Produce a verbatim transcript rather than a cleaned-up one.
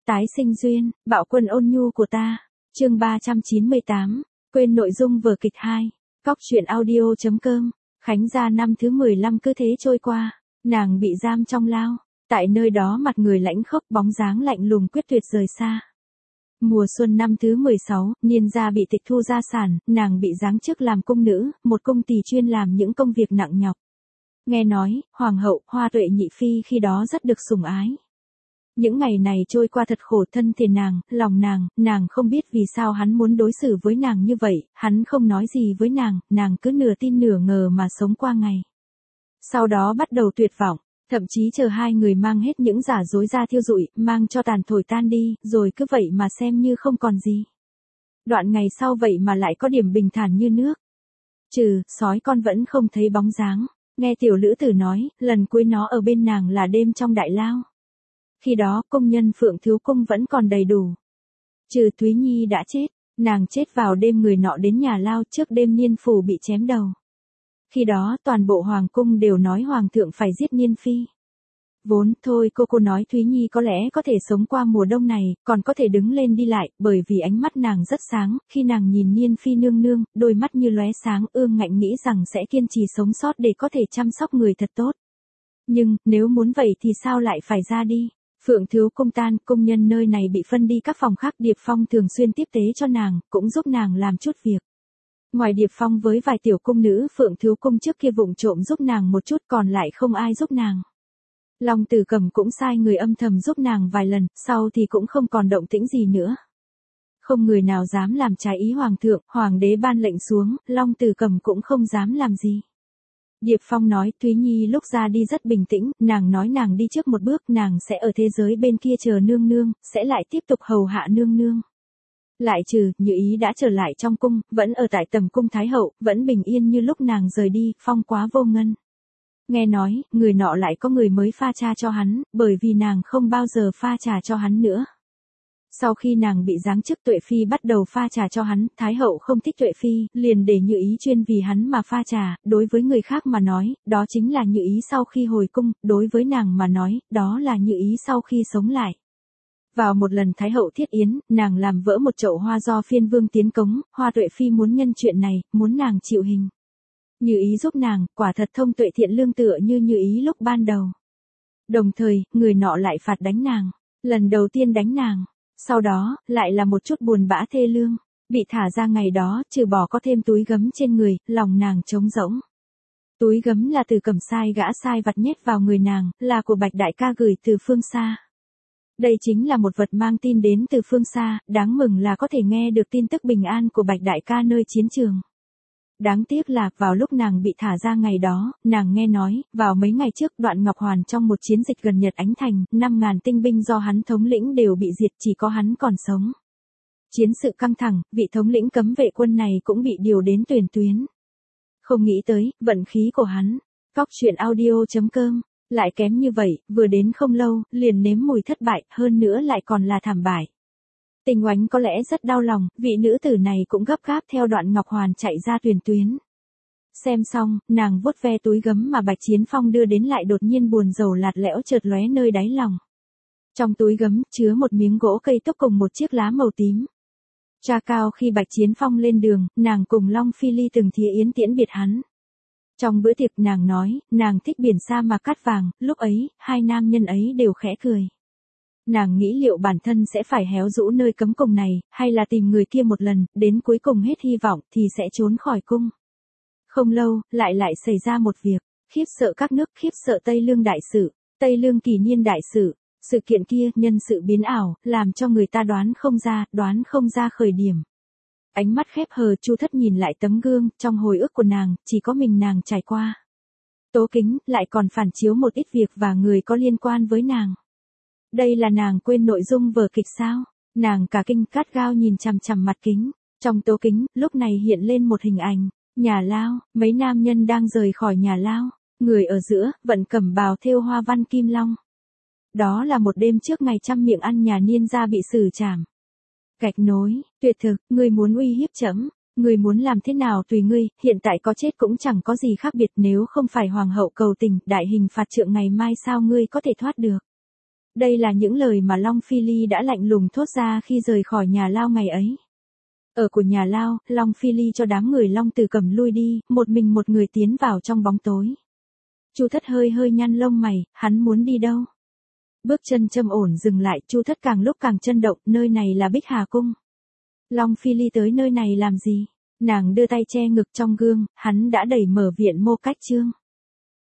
Tái sinh duyên, bạo quân ôn nhu của ta. Chương ba trăm chín mươi tám. Quên nội dung vở kịch hai. Cóc truyện audio chấm com. Khánh gia năm thứ mười lăm cứ thế trôi qua, nàng bị giam trong lao. Tại nơi đó mặt người lãnh khốc, bóng dáng lạnh lùng quyết tuyệt rời xa. Mùa xuân năm thứ mười sáu, Niên gia bị tịch thu gia sản, nàng bị giáng chức làm cung nữ, một cung tỳ chuyên làm những công việc nặng nhọc. Nghe nói, hoàng hậu Hoa Tuệ nhị phi khi đó rất được sủng ái. Những ngày này trôi qua thật khổ, thân thể nàng, lòng nàng, nàng không biết vì sao hắn muốn đối xử với nàng như vậy, hắn không nói gì với nàng, nàng cứ nửa tin nửa ngờ mà sống qua ngày. Sau đó bắt đầu tuyệt vọng, thậm chí chờ hai người mang hết những giả dối ra thiêu rụi, mang cho tàn thổi tan đi, rồi cứ vậy mà xem như không còn gì. Đoạn ngày sau vậy mà lại có điểm bình thản như nước. Trừ, sói con vẫn không thấy bóng dáng. Nghe tiểu lữ tử nói, lần cuối nó ở bên nàng là đêm trong đại lao. Khi đó, công nhân Phượng Thiếu Cung vẫn còn đầy đủ. Trừ Thúy Nhi đã chết, nàng chết vào đêm người nọ đến nhà lao trước đêm Niên Phủ bị chém đầu. Khi đó, toàn bộ Hoàng Cung đều nói Hoàng thượng phải giết Niên Phi. Vốn, thôi cô cô nói Thúy Nhi có lẽ có thể sống qua mùa đông này, còn có thể đứng lên đi lại, bởi vì ánh mắt nàng rất sáng, khi nàng nhìn Niên Phi nương nương, đôi mắt như lóe sáng, ương ngạnh nghĩ rằng sẽ kiên trì sống sót để có thể chăm sóc người thật tốt. Nhưng, nếu muốn vậy thì sao lại phải ra đi? Phượng Thiếu Cung tan, công nhân nơi này bị phân đi các phòng khác, Điệp Phong thường xuyên tiếp tế cho nàng, cũng giúp nàng làm chút việc. Ngoài Điệp Phong với vài tiểu cung nữ, Phượng Thiếu Cung trước kia vụng trộm giúp nàng một chút, còn lại không ai giúp nàng. Long Tử Cầm cũng sai người âm thầm giúp nàng vài lần, sau thì cũng không còn động tĩnh gì nữa. Không người nào dám làm trái ý hoàng thượng, hoàng đế ban lệnh xuống, Long Tử Cầm cũng không dám làm gì. Điệp Phong nói, Thúy Nhi lúc ra đi rất bình tĩnh, nàng nói nàng đi trước một bước, nàng sẽ ở thế giới bên kia chờ nương nương, sẽ lại tiếp tục hầu hạ nương nương. Lại trừ, Như Ý đã trở lại trong cung, vẫn ở tại tầm cung Thái Hậu, vẫn bình yên như lúc nàng rời đi, Phong quá vô ngân. Nghe nói, người nọ lại có người mới pha trà cho hắn, bởi vì nàng không bao giờ pha trà cho hắn nữa. Sau khi nàng bị giáng chức, Tuệ Phi bắt đầu pha trà cho hắn, Thái Hậu không thích Tuệ Phi, liền để Như Ý chuyên vì hắn mà pha trà, đối với người khác mà nói, đó chính là Như Ý sau khi hồi cung, đối với nàng mà nói, đó là Như Ý sau khi sống lại. Vào một lần Thái Hậu thiết yến, nàng làm vỡ một chậu hoa do phiên vương tiến cống, Hoa Tuệ Phi muốn nhân chuyện này, muốn nàng chịu hình. Như Ý giúp nàng, quả thật thông tuệ thiện lương tựa như Như Ý lúc ban đầu. Đồng thời, người nọ lại phạt đánh nàng, lần đầu tiên đánh nàng, sau đó, lại là một chút buồn bã thê lương, bị thả ra ngày đó, trừ bỏ có thêm túi gấm trên người, lòng nàng trống rỗng. Túi gấm là từ Cẩm sai gã sai vặt nhét vào người nàng, là của Bạch đại ca gửi từ phương xa. Đây chính là một vật mang tin đến từ phương xa, đáng mừng là có thể nghe được tin tức bình an của Bạch đại ca nơi chiến trường. Đáng tiếc là, vào lúc nàng bị thả ra ngày đó, nàng nghe nói, vào mấy ngày trước Đoạn Ngọc Hoàn trong một chiến dịch gần Nhật Ánh Thành, năm ngàn tinh binh do hắn thống lĩnh đều bị diệt, chỉ có hắn còn sống. Chiến sự căng thẳng, vị thống lĩnh cấm vệ quân này cũng bị điều đến tuyển tuyến. Không nghĩ tới, vận khí của hắn. Cóc truyện audio chấm com, lại kém như vậy, vừa đến không lâu, liền nếm mùi thất bại, hơn nữa lại còn là thảm bại. Tình Oánh có lẽ rất đau lòng, vị nữ tử này cũng gấp gáp theo Đoạn Ngọc Hoàn chạy ra tuyển tuyến. Xem xong, nàng vuốt ve túi gấm mà Bạch Chiến Phong đưa đến, lại đột nhiên buồn rầu lạt lẽo chợt lóe nơi đáy lòng. Trong túi gấm, chứa một miếng gỗ cây túc cùng một chiếc lá màu tím. Cha cao khi Bạch Chiến Phong lên đường, nàng cùng Long Phi Ly từng thìa yến tiễn biệt hắn. Trong bữa tiệc nàng nói, nàng thích biển sa mà cát vàng, lúc ấy, hai nam nhân ấy đều khẽ cười. Nàng nghĩ liệu bản thân sẽ phải héo rũ nơi cấm cung này, hay là tìm người kia một lần, đến cuối cùng hết hy vọng, thì sẽ trốn khỏi cung. Không lâu, lại lại xảy ra một việc, khiếp sợ các nước, khiếp sợ Tây Lương đại sự, Tây Lương kỳ niên đại sự. Sự kiện kia, nhân sự biến ảo, làm cho người ta đoán không ra, đoán không ra khởi điểm. Ánh mắt khép hờ, Chu Thất nhìn lại tấm gương, trong hồi ức của nàng, chỉ có mình nàng trải qua. Tố Kính, lại còn phản chiếu một ít việc và người có liên quan với nàng. Đây là nàng quên nội dung vở kịch sao? Nàng cả kinh, cát gao nhìn chằm chằm mặt kính. Trong Tố Kính, lúc này hiện lên một hình ảnh. Nhà lao, mấy nam nhân đang rời khỏi nhà lao. Người ở giữa, vận cẩm bào thêu hoa văn kim long. Đó là một đêm trước ngày trăm miệng ăn nhà Niên gia bị xử trảm. Gạch nối, tuyệt thực, ngươi muốn uy hiếp trẫm, ngươi muốn làm thế nào tùy ngươi, hiện tại có chết cũng chẳng có gì khác biệt, nếu không phải hoàng hậu cầu tình, đại hình phạt trượng ngày mai sao ngươi có thể thoát được. Đây là những lời mà Long Phi Ly đã lạnh lùng thốt ra khi rời khỏi nhà Lao ngày ấy. Ở của nhà Lao, Long Phi Ly cho đám người Long Tử Cầm lui đi, một mình một người tiến vào trong bóng tối. Chu Thất hơi hơi nhăn lông mày, hắn muốn đi đâu? Bước chân trầm ổn dừng lại, Chu Thất càng lúc càng chấn động, nơi này là Bích Hà Cung. Long Phi Ly tới nơi này làm gì? Nàng đưa tay che ngực trong gương, hắn đã đẩy mở viện Mộ Cách Trương.